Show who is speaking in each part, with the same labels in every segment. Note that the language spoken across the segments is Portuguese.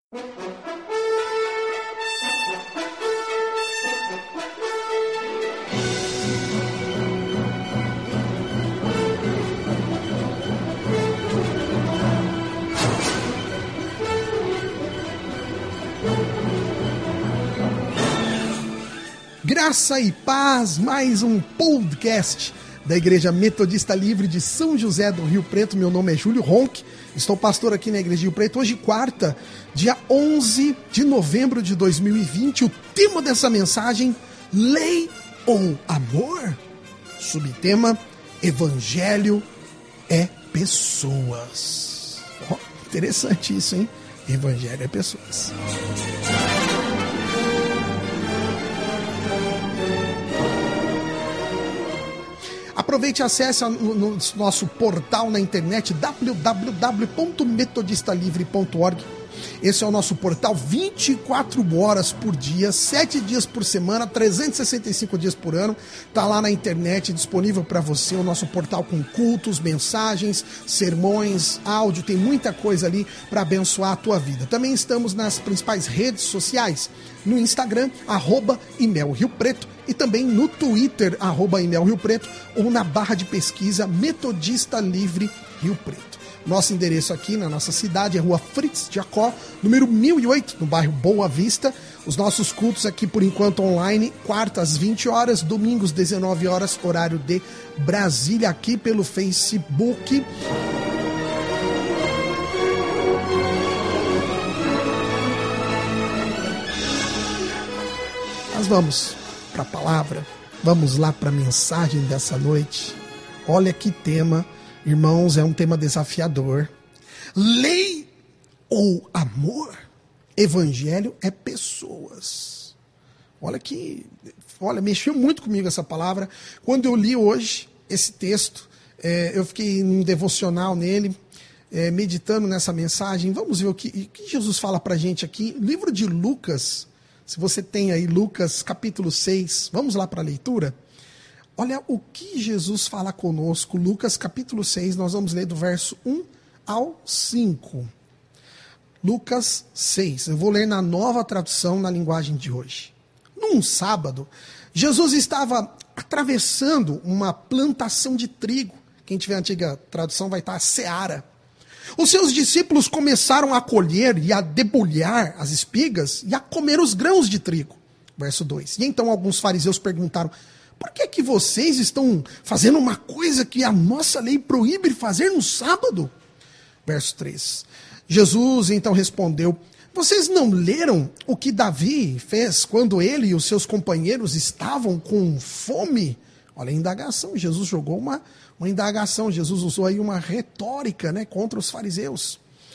Speaker 1: Graça e paz, mais um podcast da Igreja Metodista Livre de São José do Rio Preto. Meu nome é Júlio Ronck, estou pastor aqui na Igreja Rio Preto. Hoje, quarta, dia 11 de novembro de 2020. O tema dessa mensagem, lei ou amor? Subtema, Evangelho é pessoas. Interessante isso, hein? Evangelho é pessoas. Aproveite e acesse no nosso portal na internet www.metodistalivre.org. Esse é o nosso portal 24 horas por dia, 7 dias por semana, 365 dias por ano. Está lá na internet, disponível para você, o nosso portal com cultos, mensagens, sermões, áudio, tem muita coisa ali para abençoar a tua vida. Também estamos nas principais redes sociais, no Instagram, @ImelRioPreto, e também no Twitter, @ImelRioPreto, ou na barra de pesquisa Metodista Livre Rio Preto. Nosso endereço aqui na nossa cidade é Rua Fritz Jacó, número 1008, no bairro Boa Vista. Os nossos cultos aqui, por enquanto, online, quartas, 20 horas, domingos, 19 horas, horário de Brasília, aqui pelo Facebook. Mas vamos para a palavra, vamos lá para a mensagem dessa noite. Olha que tema, irmãos, é um tema desafiador. Lei ou amor? Evangelho é pessoas. Olha, mexeu muito comigo essa palavra. Quando eu li hoje esse texto, eu fiquei num devocional nele, meditando nessa mensagem. Vamos ver o que Jesus fala para a gente aqui. Livro de Lucas, se você tem aí Lucas capítulo 6, vamos lá para a leitura? Olha o que Jesus fala conosco, Lucas capítulo 6, nós vamos ler do verso 1 ao 5. Lucas 6, eu vou ler na Nova Tradução, na linguagem de hoje. Num sábado, Jesus estava atravessando uma plantação de trigo. Quem tiver a antiga tradução vai estar a seara. Os seus discípulos começaram a colher e a debulhar as espigas e a comer os grãos de trigo. Verso 2. E então alguns fariseus perguntaram: por que vocês estão fazendo uma coisa que a nossa lei proíbe fazer no sábado? Verso 3. Jesus então respondeu: vocês não leram o que Davi fez quando ele e os seus companheiros estavam com fome? Olha a indagação, Jesus jogou uma indagação, Jesus usou aí uma retórica, né, contra os fariseus.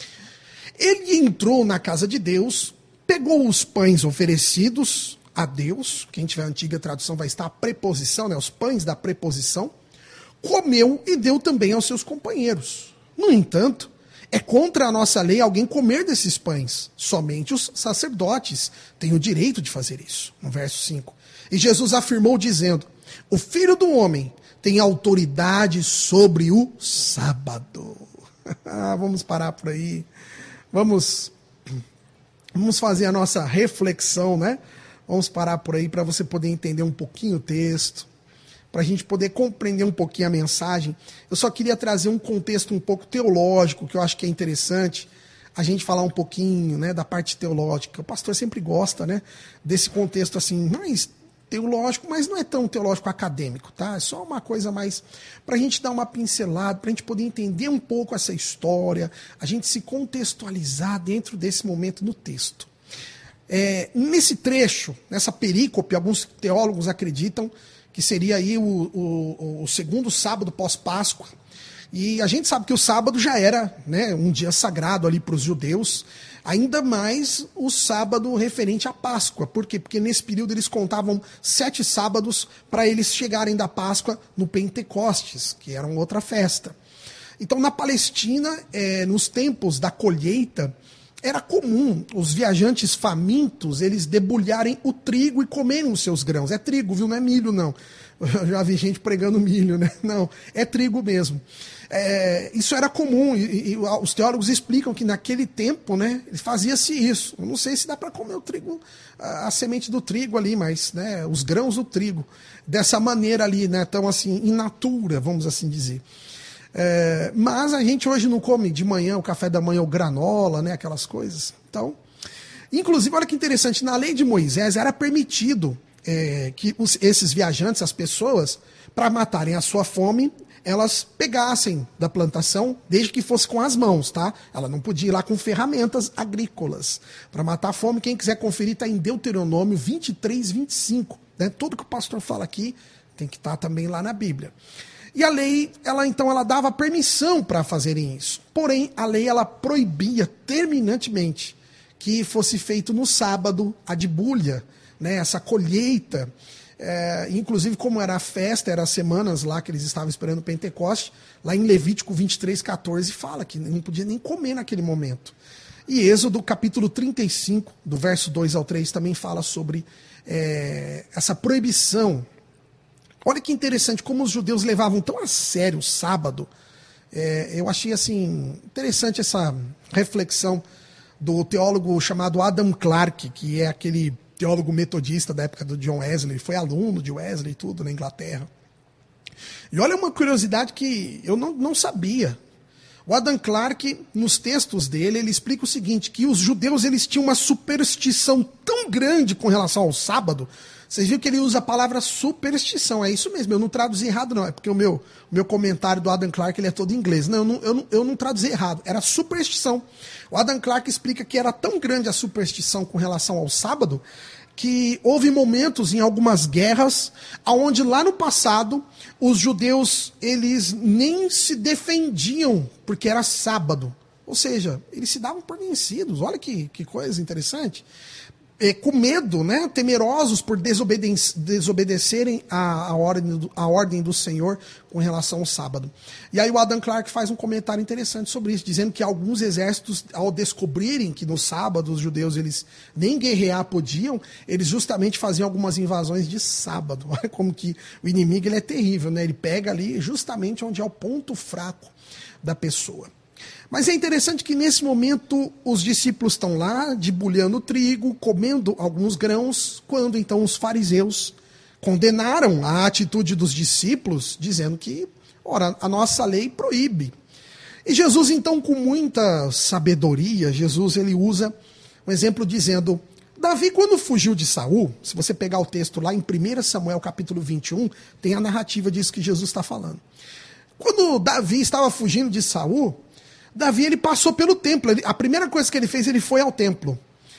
Speaker 1: Ele entrou na casa de Deus, pegou os pães oferecidos a Deus, quem tiver a antiga tradução vai estar a preposição, né, os pães da preposição, comeu e deu também aos seus companheiros. No entanto, é contra a nossa lei alguém comer desses pães. Somente os sacerdotes têm o direito de fazer isso. No verso 5. E Jesus afirmou dizendo: o Filho do Homem tem autoridade sobre o sábado. Vamos parar por aí. Vamos fazer a nossa reflexão, né? Vamos parar por aí para você poder entender um pouquinho o texto, para a gente poder compreender um pouquinho a mensagem. Eu só queria trazer um contexto um pouco teológico, que eu acho que é interessante a gente falar um pouquinho, né, da parte teológica. O pastor sempre gosta, né, desse contexto assim, mais teológico, mas não é tão teológico acadêmico, tá? É só uma coisa mais para a gente dar uma pincelada, para a gente poder entender um pouco essa história, a gente se contextualizar dentro desse momento no texto. Nesse trecho, nessa perícope, alguns teólogos acreditam que seria aí o segundo sábado pós-Páscoa. E a gente sabe que o sábado já era, né, um dia sagrado ali para os judeus, ainda mais o sábado referente à Páscoa. Por quê? Porque nesse período eles contavam 7 sábados para eles chegarem da Páscoa no Pentecostes, que era uma outra festa. Então, na Palestina, nos tempos da colheita, era comum os viajantes famintos, eles debulharem o trigo e comerem os seus grãos. É trigo, viu? Não é milho, não. Eu já vi gente pregando milho, né? Não, é trigo mesmo. Isso era comum, e os teólogos explicam que naquele tempo, né, fazia-se isso. Eu não sei se dá para comer o trigo, a semente do trigo ali, mas, né, os grãos do trigo, dessa maneira ali, né, tão assim, in natura, vamos assim dizer. Mas a gente hoje não come de manhã, o café da manhã, o granola, né, aquelas coisas. Então, inclusive, olha que interessante, na lei de Moisés era permitido que esses viajantes, as pessoas, para matarem a sua fome, elas pegassem da plantação, desde que fosse com as mãos, tá? Ela não podia ir lá com ferramentas agrícolas. Para matar a fome, quem quiser conferir, está em Deuteronômio 23, 25. Né? Tudo que o pastor fala aqui tem que estar também lá na Bíblia. E a lei, ela dava permissão para fazerem isso. Porém, a lei ela proibia terminantemente que fosse feito no sábado a debulha, né? Essa colheita. Inclusive, como era a festa, eram as semanas lá que eles estavam esperando o Pentecoste, lá em Levítico 23, 14, fala que não podia nem comer naquele momento. E Êxodo, capítulo 35, do verso 2 ao 3, também fala sobre essa proibição. Olha que interessante como os judeus levavam tão a sério o sábado. Eu achei assim interessante essa reflexão do teólogo chamado Adam Clarke, que é aquele teólogo metodista da época do John Wesley, ele foi aluno de Wesley e tudo na Inglaterra. E olha uma curiosidade que eu não sabia. O Adam Clarke, nos textos dele, ele explica o seguinte, que os judeus eles tinham uma superstição tão grande com relação ao sábado. Vocês viram que ele usa a palavra superstição, é isso mesmo, eu não traduzi errado não, é porque o meu comentário do Adam Clarke ele é todo em inglês. Não, eu não traduzi errado, era superstição. O Adam Clarke explica que era tão grande a superstição com relação ao sábado, que houve momentos em algumas guerras, onde lá no passado, os judeus eles nem se defendiam, porque era sábado. Ou seja, eles se davam por vencidos, olha que coisa interessante. Com medo, né, temerosos por desobedecerem a ordem do Senhor com relação ao sábado. E aí o Adam Clarke faz um comentário interessante sobre isso, dizendo que alguns exércitos, ao descobrirem que no sábado os judeus eles nem guerrear podiam, eles justamente faziam algumas invasões de sábado. Olha como que o inimigo ele é terrível, né? Ele pega ali justamente onde é o ponto fraco da pessoa. Mas é interessante que nesse momento os discípulos estão lá debulhando trigo, comendo alguns grãos, quando então os fariseus condenaram a atitude dos discípulos, dizendo que, ora, a nossa lei proíbe. E Jesus então, com muita sabedoria, Jesus ele usa um exemplo dizendo, Davi quando fugiu de Saul, se você pegar o texto lá em 1 Samuel capítulo 21, tem a narrativa disso que Jesus está falando. Quando Davi estava fugindo de Saul, Davi ele passou pelo templo. A primeira coisa que ele fez, ele foi ao templo.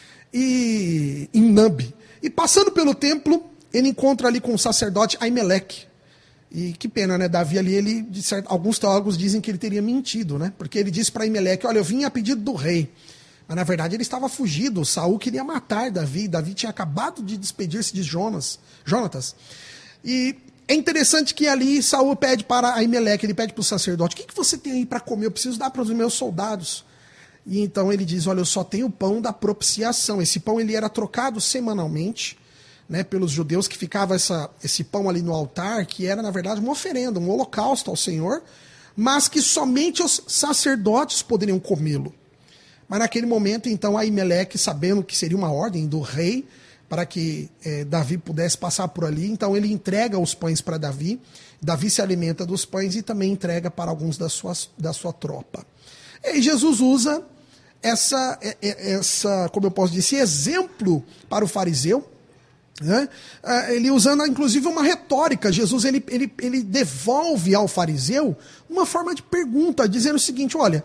Speaker 1: Em Nub. E passando pelo templo, ele encontra ali com o sacerdote Aimeleque. E que pena, né? Davi ali, alguns teólogos dizem que ele teria mentido, né? Porque ele disse para Aimeleque, olha, eu vim a pedido do rei. Mas na verdade ele estava fugido. Saul queria matar Davi. Davi tinha acabado de despedir-se de Jonatas. E é interessante que ali Saul pede para Aimeleque, ele pede para o sacerdote, o que você tem aí para comer? Eu preciso dar para os meus soldados. E então ele diz, olha, eu só tenho o pão da propiciação. Esse pão ele era trocado semanalmente, né, pelos judeus, que ficava esse pão ali no altar, que era na verdade uma oferenda, um holocausto ao Senhor, mas que somente os sacerdotes poderiam comê-lo. Mas naquele momento, então, Aimeleque, sabendo que seria uma ordem do rei, para que Davi pudesse passar por ali. Então ele entrega os pães para Davi. Davi se alimenta dos pães e também entrega para alguns da sua tropa. E Jesus usa como eu posso dizer, esse exemplo para o fariseu, né? Ele usando inclusive uma retórica. Jesus ele devolve ao fariseu uma forma de pergunta, dizendo o seguinte, olha,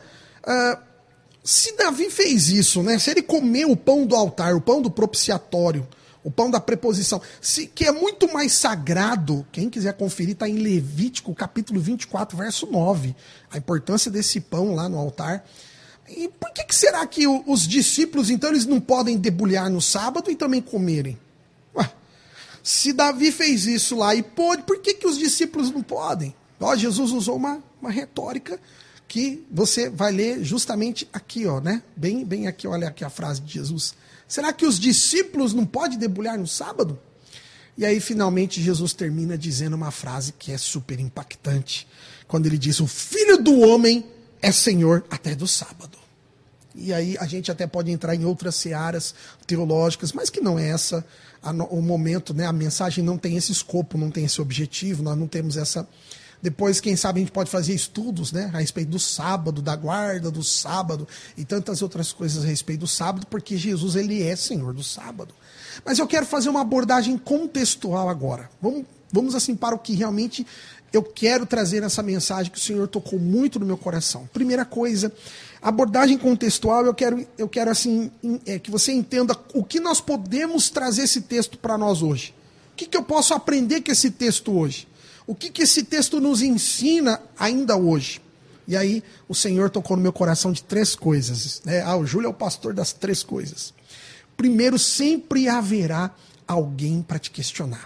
Speaker 1: se Davi fez isso, né? Se ele comeu o pão do altar, o pão do propiciatório, o pão da preposição, que é muito mais sagrado, quem quiser conferir, está em Levítico, capítulo 24, verso 9. A importância desse pão lá no altar. E por que será que os discípulos, então, eles não podem debulhar no sábado e também comerem? Ué, se Davi fez isso lá e pôde, por que os discípulos não podem? Ó, Jesus usou uma retórica que você vai ler justamente aqui, ó, né? Bem aqui, olha aqui a frase de Jesus. Será que os discípulos não podem debulhar no sábado? E aí, finalmente, Jesus termina dizendo uma frase que é super impactante. Quando ele diz, o Filho do Homem é Senhor até do sábado. E aí a gente até pode entrar em outras searas teológicas, mas que não é essa o momento, né? A mensagem não tem esse escopo, não tem esse objetivo, nós não temos essa... Depois, quem sabe, a gente pode fazer estudos, né, a respeito do sábado, da guarda do sábado e tantas outras coisas a respeito do sábado, porque Jesus, ele é Senhor do sábado. Mas eu quero fazer uma abordagem contextual agora. Vamos assim para o que realmente eu quero trazer nessa mensagem que o Senhor tocou muito no meu coração. Primeira coisa, abordagem contextual, eu quero assim, que você entenda o que nós podemos trazer esse texto para nós hoje. O que eu posso aprender com esse texto hoje? O que esse texto nos ensina ainda hoje? E aí o Senhor tocou no meu coração de 3 coisas. Né? O Júlio é o pastor das 3 coisas. Primeiro, sempre haverá alguém para te questionar.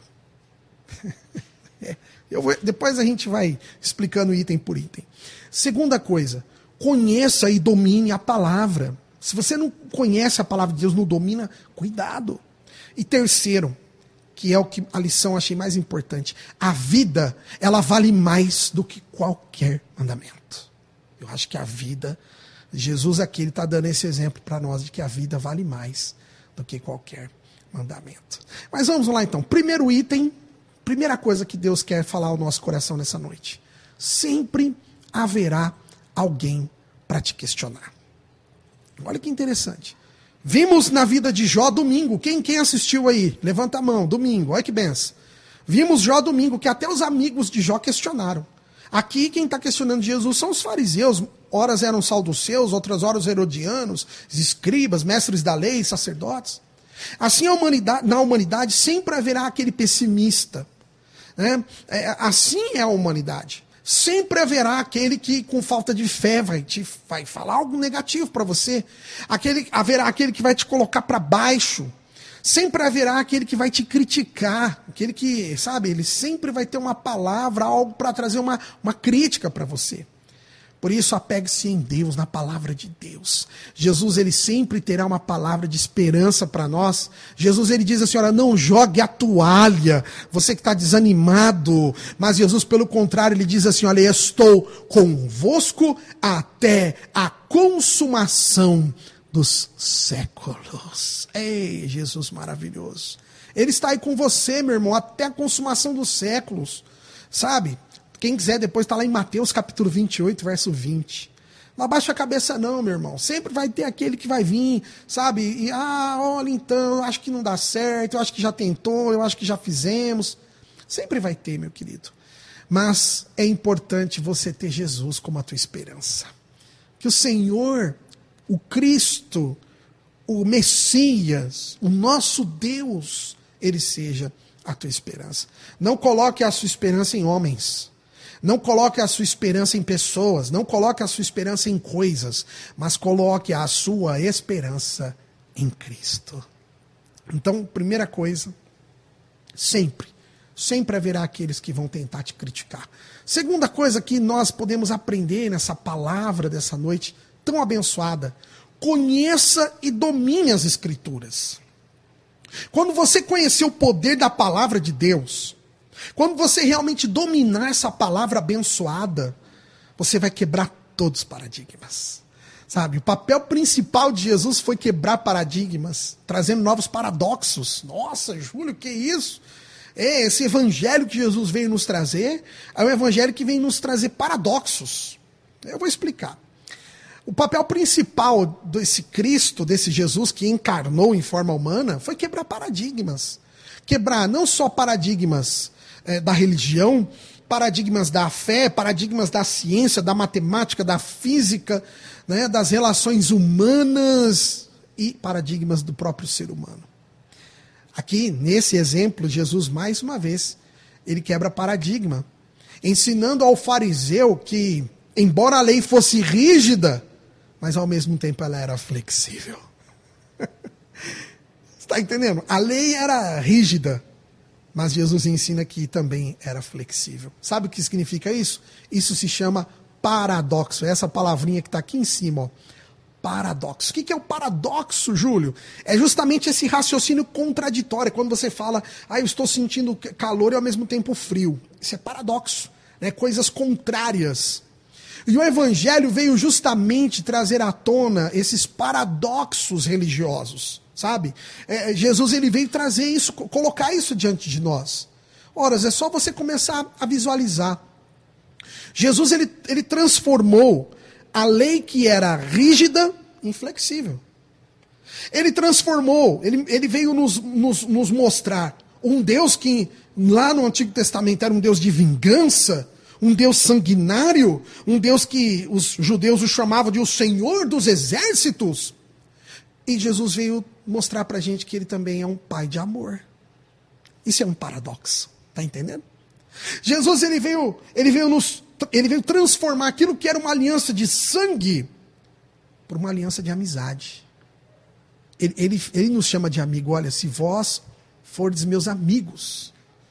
Speaker 1: Depois a gente vai explicando item por item. Segunda coisa, conheça e domine a palavra. Se você não conhece a palavra de Deus, não domina, cuidado. E terceiro, que é o que a lição eu achei mais importante, a vida, ela vale mais do que qualquer mandamento. Eu acho que a vida, Jesus aqui ele está dando esse exemplo para nós de que a vida vale mais do que qualquer mandamento. Mas vamos lá então. Primeiro item, primeira coisa que Deus quer falar ao nosso coração nessa noite. Sempre haverá alguém para te questionar. Olha que interessante. Vimos na vida de Jó domingo. Quem assistiu aí? Levanta a mão. Domingo. Olha que benção. Vimos Jó domingo, que até os amigos de Jó questionaram. Aqui quem está questionando Jesus são os fariseus. Horas eram saduceus, outras horas herodianos, escribas, mestres da lei, sacerdotes. Assim na humanidade sempre haverá aquele pessimista. Né? Assim é a humanidade. Sempre haverá aquele que, com falta de fé, vai falar algo negativo para você. Haverá aquele que vai te colocar para baixo. Sempre haverá aquele que vai te criticar. Aquele que, sabe, ele sempre vai ter uma palavra, algo para trazer uma crítica para você. Por isso, apegue-se em Deus, na palavra de Deus. Jesus, ele sempre terá uma palavra de esperança para nós. Jesus, ele diz assim, olha, não jogue a toalha, você que está desanimado. Mas Jesus, pelo contrário, ele diz assim, olha, estou convosco até a consumação dos séculos. Ei, Jesus maravilhoso. Ele está aí com você, meu irmão, até a consumação dos séculos. Sabe? Quem quiser, depois está lá em Mateus capítulo 28, verso 20. Não abaixa a cabeça não, meu irmão. Sempre vai ter aquele que vai vir, sabe? E, olha então, eu acho que não dá certo, eu acho que já tentou, eu acho que já fizemos. Sempre vai ter, meu querido. Mas é importante você ter Jesus como a tua esperança. Que o Senhor, o Cristo, o Messias, o nosso Deus, ele seja a tua esperança. Não coloque a sua esperança em homens. Não coloque a sua esperança em pessoas, não coloque a sua esperança em coisas, mas coloque a sua esperança em Cristo. Então, primeira coisa, sempre haverá aqueles que vão tentar te criticar. Segunda coisa que nós podemos aprender nessa palavra dessa noite tão abençoada, conheça e domine as Escrituras. Quando você conhecer o poder da palavra de Deus, quando você realmente dominar essa palavra abençoada, você vai quebrar todos os paradigmas. Sabe, o papel principal de Jesus foi quebrar paradigmas, trazendo novos paradoxos. Nossa, Júlio, que isso? Esse evangelho que Jesus veio nos trazer, é um evangelho que vem nos trazer paradoxos. Eu vou explicar. O papel principal desse Cristo, desse Jesus que encarnou em forma humana, foi quebrar paradigmas. Quebrar não só paradigmas da religião, paradigmas da fé, paradigmas da ciência, da matemática, da física, né, das relações humanas e paradigmas do próprio ser humano. Aqui, nesse exemplo, Jesus, mais uma vez, ele quebra paradigma, ensinando ao fariseu que, embora a lei fosse rígida, mas ao mesmo tempo ela era flexível. Você está entendendo? A lei era rígida, mas Jesus ensina que também era flexível. Sabe o que significa isso? Isso se chama paradoxo. Essa palavrinha que está aqui em cima, ó. paradoxo. O que é o paradoxo, Júlio? É justamente esse raciocínio contraditório. Quando você fala, eu estou sentindo calor e ao mesmo tempo frio. Isso é paradoxo, né? Coisas contrárias. E o evangelho veio justamente trazer à tona esses paradoxos religiosos, sabe? Jesus ele veio trazer isso, colocar isso diante de nós. Ora, é só você começar a visualizar. Jesus ele transformou a lei que era rígida em flexível. Ele transformou, ele veio nos mostrar um Deus que lá no Antigo Testamento era um Deus de vingança, um Deus sanguinário, um Deus que os judeus o chamavam de o Senhor dos Exércitos. E Jesus veio mostrar pra gente que ele também é um pai de amor. Isso é um paradoxo, tá entendendo? Jesus ele veio transformar aquilo que era uma aliança de sangue por uma aliança de amizade. Ele nos chama de amigo. Olha, se vós fordes meus amigos,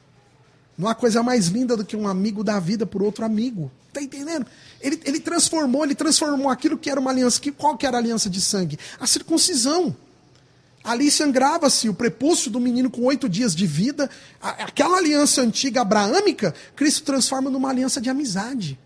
Speaker 1: não há coisa mais linda do que um amigo dar vida por outro amigo. Está entendendo? Ele transformou aquilo que era uma aliança. Qual que era a aliança de sangue? A circuncisão. Ali sangrava-se o prepúcio do menino com 8 dias de vida. Aquela aliança antiga abraâmica, Cristo transforma numa aliança de amizade.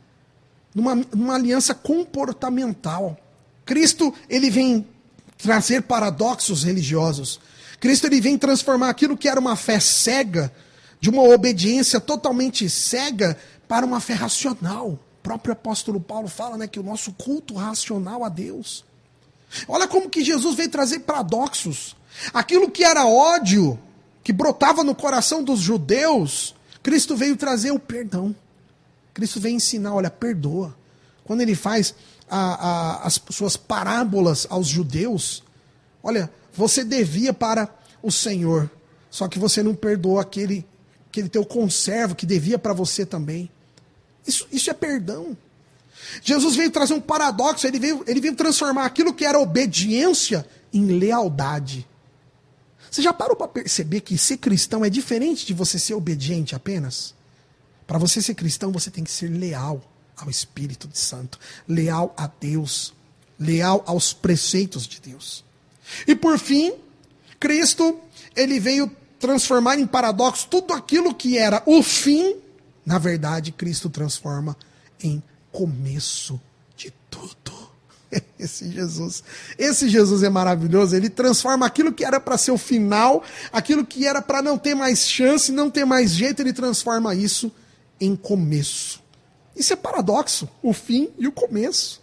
Speaker 1: Numa aliança comportamental. Cristo, ele vem trazer paradoxos religiosos. Cristo, ele vem transformar aquilo que era uma fé cega, de uma obediência totalmente cega, para uma fé racional. O próprio apóstolo Paulo fala, né, que o nosso culto racional a Deus. Olha como que Jesus veio trazer paradoxos. Aquilo que era ódio, que brotava no coração dos judeus, Cristo veio trazer o perdão. Cristo veio ensinar, olha, perdoa. Quando ele faz as suas parábolas aos judeus, olha, você devia para o Senhor, só que você não perdoou aquele teu conservo que devia para você também. Isso é perdão. Jesus veio trazer um paradoxo, ele veio transformar aquilo que era obediência em lealdade. Você já parou para perceber que ser cristão é diferente de você ser obediente apenas? Para você ser cristão, você tem que ser leal ao Espírito Santo, leal a Deus, leal aos preceitos de Deus. E por fim, Cristo, ele veio transformar em paradoxo tudo aquilo que era o fim. Na verdade, Cristo transforma em começo de tudo. Esse Jesus é maravilhoso. Ele transforma aquilo que era para ser o final, aquilo que era para não ter mais chance, não ter mais jeito, ele transforma isso em começo. Isso é paradoxo, o fim e o começo.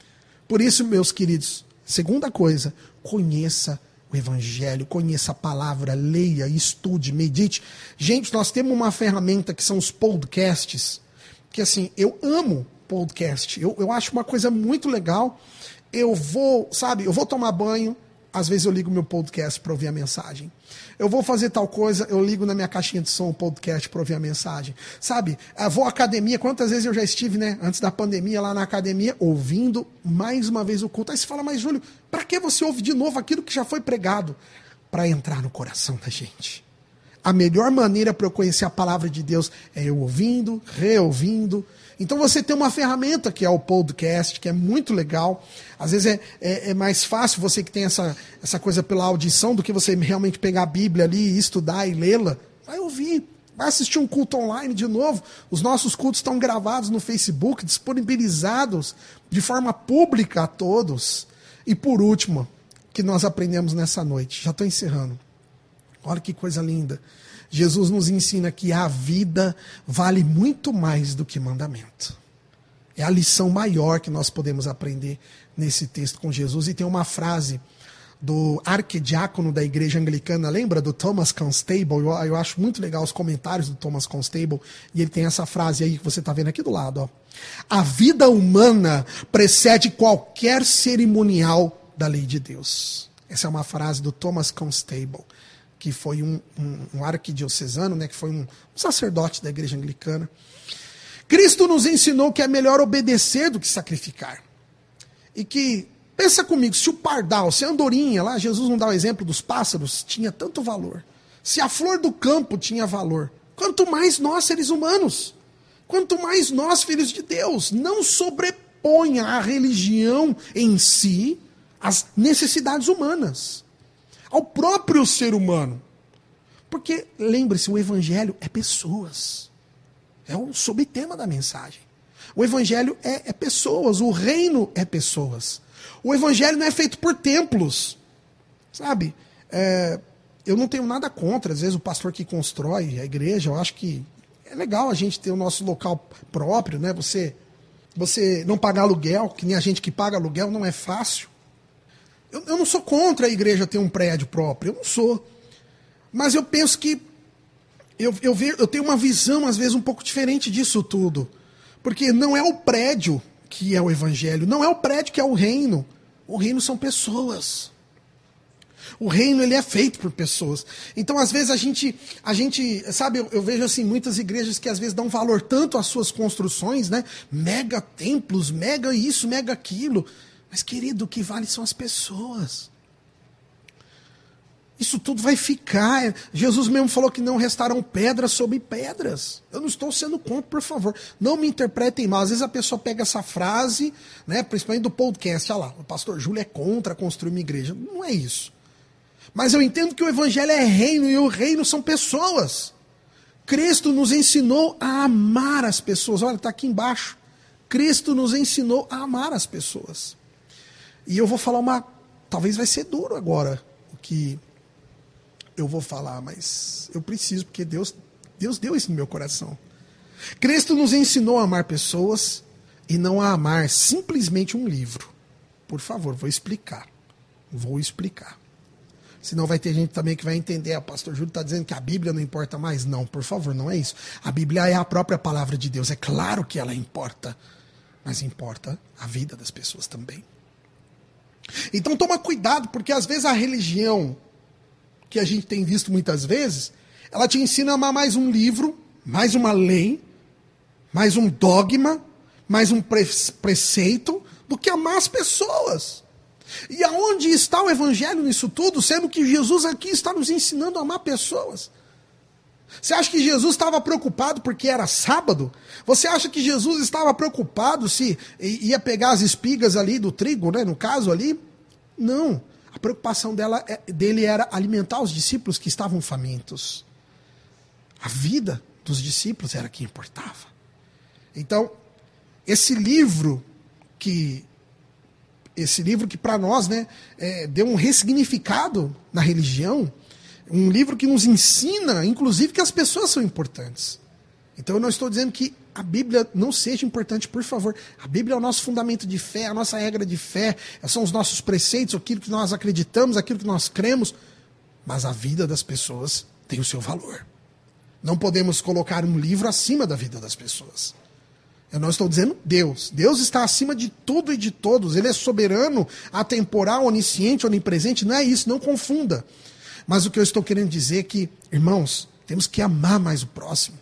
Speaker 1: Por isso, meus queridos, segunda coisa, conheça o Evangelho, conheça a palavra, leia, estude, medite. Gente, nós temos uma ferramenta que são os podcasts, que assim, eu amo podcast. Eu acho uma coisa muito legal. Eu vou tomar banho, às vezes eu ligo meu podcast para ouvir a mensagem. Eu vou fazer tal coisa, eu ligo na minha caixinha de som o podcast para ouvir a mensagem. Sabe, eu vou à academia, quantas vezes eu já estive, né, antes da pandemia, lá na academia, ouvindo mais uma vez o culto. Aí você fala, mas Júlio, para que você ouve de novo aquilo que já foi pregado? Para entrar no coração da gente. A melhor maneira para eu conhecer a palavra de Deus é eu ouvindo, reouvindo. Então você tem uma ferramenta que é o podcast, que é muito legal. Às vezes é mais fácil você que tem essa coisa pela audição do que você realmente pegar a Bíblia ali, estudar e lê-la. Vai ouvir, vai assistir um culto online de novo. Os nossos cultos estão gravados no Facebook, disponibilizados de forma pública a todos. E por último, que nós aprendemos nessa noite, já estou encerrando. Olha que coisa linda. Jesus nos ensina que a vida vale muito mais do que mandamento. É a lição maior que nós podemos aprender nesse texto com Jesus. E tem uma frase do arquidiácono da igreja anglicana, lembra do Thomas Constable? Eu acho muito legal os comentários do Thomas Constable. E ele tem essa frase aí que você está vendo aqui do lado. Ó. A vida humana precede qualquer cerimonial da lei de Deus. Essa é uma frase do Thomas Constable, que foi um arquidiocesano, né, que foi um sacerdote da igreja anglicana. Cristo nos ensinou que é melhor obedecer do que sacrificar. E que, pensa comigo, se o pardal, se a andorinha, lá Jesus não dá o exemplo dos pássaros, tinha tanto valor. Se a flor do campo tinha valor, quanto mais nós, seres humanos, quanto mais nós, filhos de Deus, não sobreponha a religião em si às necessidades humanas, ao próprio ser humano. Porque, lembre-se, o evangelho é pessoas. É o subtema da mensagem. O evangelho é pessoas, o reino é pessoas. O evangelho não é feito por templos, sabe? Eu não tenho nada contra, às vezes, o pastor que constrói a igreja, eu acho que é legal a gente ter o nosso local próprio, né? Você não pagar aluguel, que nem a gente que paga aluguel, não é fácil. Eu não sou contra a igreja ter um prédio próprio, eu não sou. Mas eu penso que eu tenho uma visão, às vezes, um pouco diferente disso tudo. Porque não é o prédio que é o evangelho, não é o prédio que é o reino. O reino são pessoas. O reino, ele é feito por pessoas. Então, às vezes, a gente sabe, eu vejo assim, muitas igrejas que às vezes dão valor tanto às suas construções, né? Mega templos, mega isso, mega aquilo. Mas, querido, o que vale são as pessoas. Isso tudo vai ficar. Jesus mesmo falou que não restarão pedras sobre pedras. Eu não estou sendo contra, por favor. Não me interpretem mal. Às vezes a pessoa pega essa frase, né, principalmente do podcast, olha lá, o pastor Júlio é contra construir uma igreja. Não é isso. Mas eu entendo que o evangelho é reino e o reino são pessoas. Cristo nos ensinou a amar as pessoas. Olha, está aqui embaixo. Cristo nos ensinou a amar as pessoas. E eu vou falar talvez vai ser duro agora o que eu vou falar, mas eu preciso, porque Deus deu isso no meu coração. Cristo nos ensinou a amar pessoas e não a amar simplesmente um livro. Por favor, vou explicar. Senão vai ter gente também que vai entender, o pastor Júlio está dizendo que a Bíblia não importa mais. Não, por favor, não é isso. A Bíblia é a própria palavra de Deus. É claro que ela importa, mas importa a vida das pessoas também. Então toma cuidado, porque às vezes a religião que a gente tem visto muitas vezes, ela te ensina a amar mais um livro, mais uma lei, mais um dogma, mais um preceito, do que amar as pessoas. E aonde está o evangelho nisso tudo, sendo que Jesus aqui está nos ensinando a amar pessoas? Você acha que Jesus estava preocupado porque era sábado? Você acha que Jesus estava preocupado se ia pegar as espigas ali do trigo, né, no caso ali? Não. A preocupação dele era alimentar os discípulos que estavam famintos. A vida dos discípulos era que importava. Então, esse livro que para nós, né, deu um ressignificado na religião, um livro que nos ensina, inclusive, que as pessoas são importantes. Então eu não estou dizendo que a Bíblia não seja importante, por favor. A Bíblia é o nosso fundamento de fé, a nossa regra de fé, são os nossos preceitos, aquilo que nós acreditamos, aquilo que nós cremos. Mas a vida das pessoas tem o seu valor. Não podemos colocar um livro acima da vida das pessoas. Eu não estou dizendo Deus. Deus está acima de tudo e de todos. Ele é soberano, atemporal, onisciente, onipresente. Não é isso, não confunda. Mas o que eu estou querendo dizer é que, irmãos, temos que amar mais o próximo.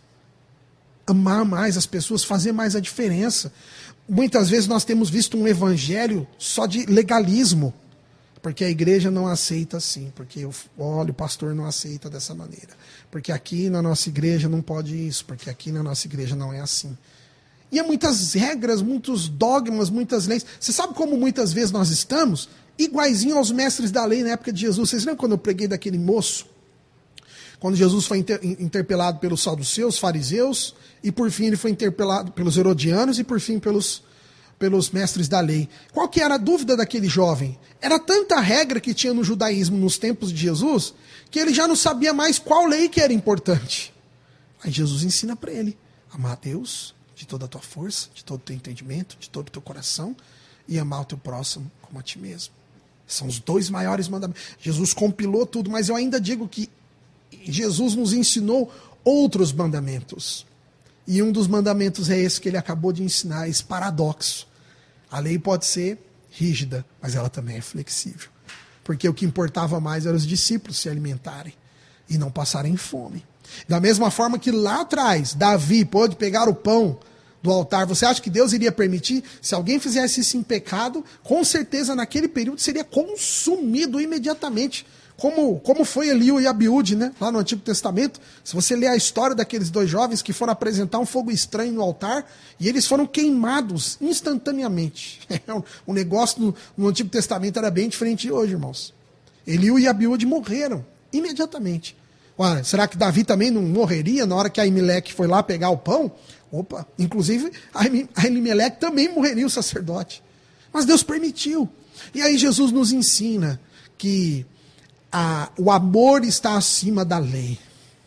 Speaker 1: Amar mais as pessoas, fazer mais a diferença. Muitas vezes nós temos visto um evangelho só de legalismo. Porque a igreja não aceita assim. Porque, olha, o pastor não aceita dessa maneira. Porque aqui na nossa igreja não pode isso. Porque aqui na nossa igreja não é assim. E há muitas regras, muitos dogmas, muitas leis. Você sabe como muitas vezes nós estamos? Iguaizinho aos mestres da lei na época de Jesus. Vocês lembram quando eu preguei daquele moço? Quando Jesus foi interpelado pelos saduceus, fariseus, e por fim ele foi interpelado pelos herodianos e por fim pelos mestres da lei. Qual que era a dúvida daquele jovem? Era tanta regra que tinha no judaísmo nos tempos de Jesus, que ele já não sabia mais qual lei que era importante. Aí Jesus ensina para ele, amar a Deus de toda a tua força, de todo o teu entendimento, de todo o teu coração, e amar o teu próximo como a ti mesmo. São os dois maiores mandamentos. Jesus compilou tudo, mas eu ainda digo que Jesus nos ensinou outros mandamentos. E um dos mandamentos é esse que ele acabou de ensinar, esse paradoxo. A lei pode ser rígida, mas ela também é flexível. Porque o que importava mais era os discípulos se alimentarem e não passarem fome. Da mesma forma que lá atrás, Davi pôde pegar o pão do altar. Você acha que Deus iria permitir? Se alguém fizesse isso em pecado, com certeza naquele período seria consumido imediatamente como foi Eliú e Abiúde, né? Lá no Antigo Testamento. Se você ler a história daqueles dois jovens que foram apresentar um fogo estranho no altar e eles foram queimados instantaneamente. O negócio no Antigo Testamento era bem diferente de hoje, irmãos. Eliú e Abiúde morreram imediatamente. Ué, será que Davi também não morreria na hora que Aimeleque foi lá pegar o pão? Opa, inclusive Aimeleque também morreria, o sacerdote. Mas Deus permitiu. E aí Jesus nos ensina que o amor está acima da lei.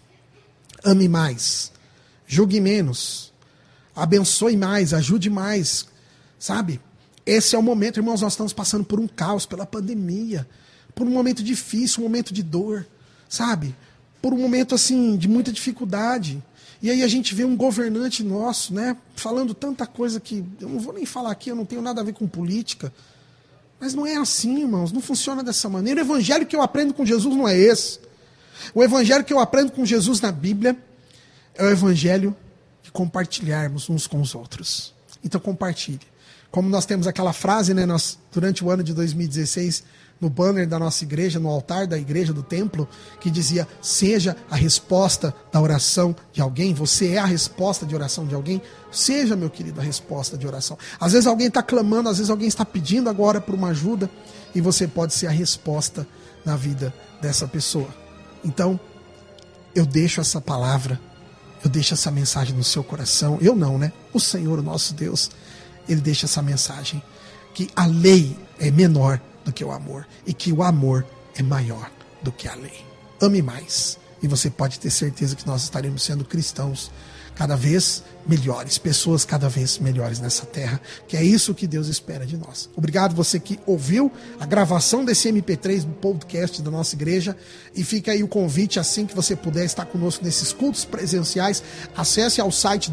Speaker 1: Ame mais, julgue menos, abençoe mais, ajude mais, sabe? Esse é o momento, irmãos, nós estamos passando por um caos, pela pandemia, por um momento difícil, um momento de dor, sabe? Por um momento, assim, de muita dificuldade. E aí a gente vê um governante nosso, né, falando tanta coisa que eu não vou nem falar aqui, eu não tenho nada a ver com política. Mas não é assim, irmãos, não funciona dessa maneira. O evangelho que eu aprendo com Jesus não é esse. O evangelho que eu aprendo com Jesus na Bíblia é o evangelho de compartilharmos uns com os outros. Então compartilhe. Como nós temos aquela frase, né, durante o ano de 2016, no banner da nossa igreja, no altar da igreja, do templo, que dizia: seja a resposta da oração de alguém, você é a resposta de oração de alguém, seja, meu querido, a resposta de oração. Às vezes alguém está clamando, às vezes alguém está pedindo agora por uma ajuda, e você pode ser a resposta na vida dessa pessoa. Então, eu deixo essa palavra, eu deixo essa mensagem no seu coração, eu não, né? O Senhor, o nosso Deus, Ele deixa essa mensagem, que a lei é menor do que o amor, e que o amor é maior do que a lei. Ame mais, e você pode ter certeza que nós estaremos sendo cristãos cada vez melhores, pessoas cada vez melhores nessa terra, que é isso que Deus espera de nós. Obrigado você que ouviu a gravação desse MP3 do podcast da nossa igreja, e fica aí o convite, assim que você puder estar conosco nesses cultos presenciais, acesse ao site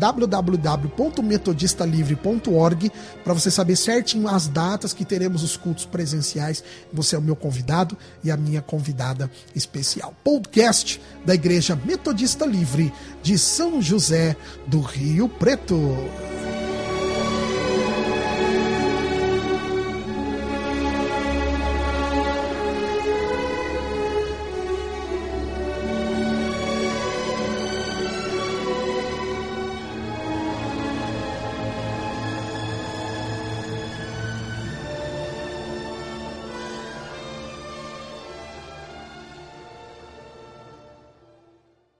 Speaker 1: www.metodistalivre.org para você saber certinho as datas que teremos os cultos presenciais. Você é o meu convidado e a minha convidada especial. Podcast da Igreja Metodista Livre de São José do Rio Preto.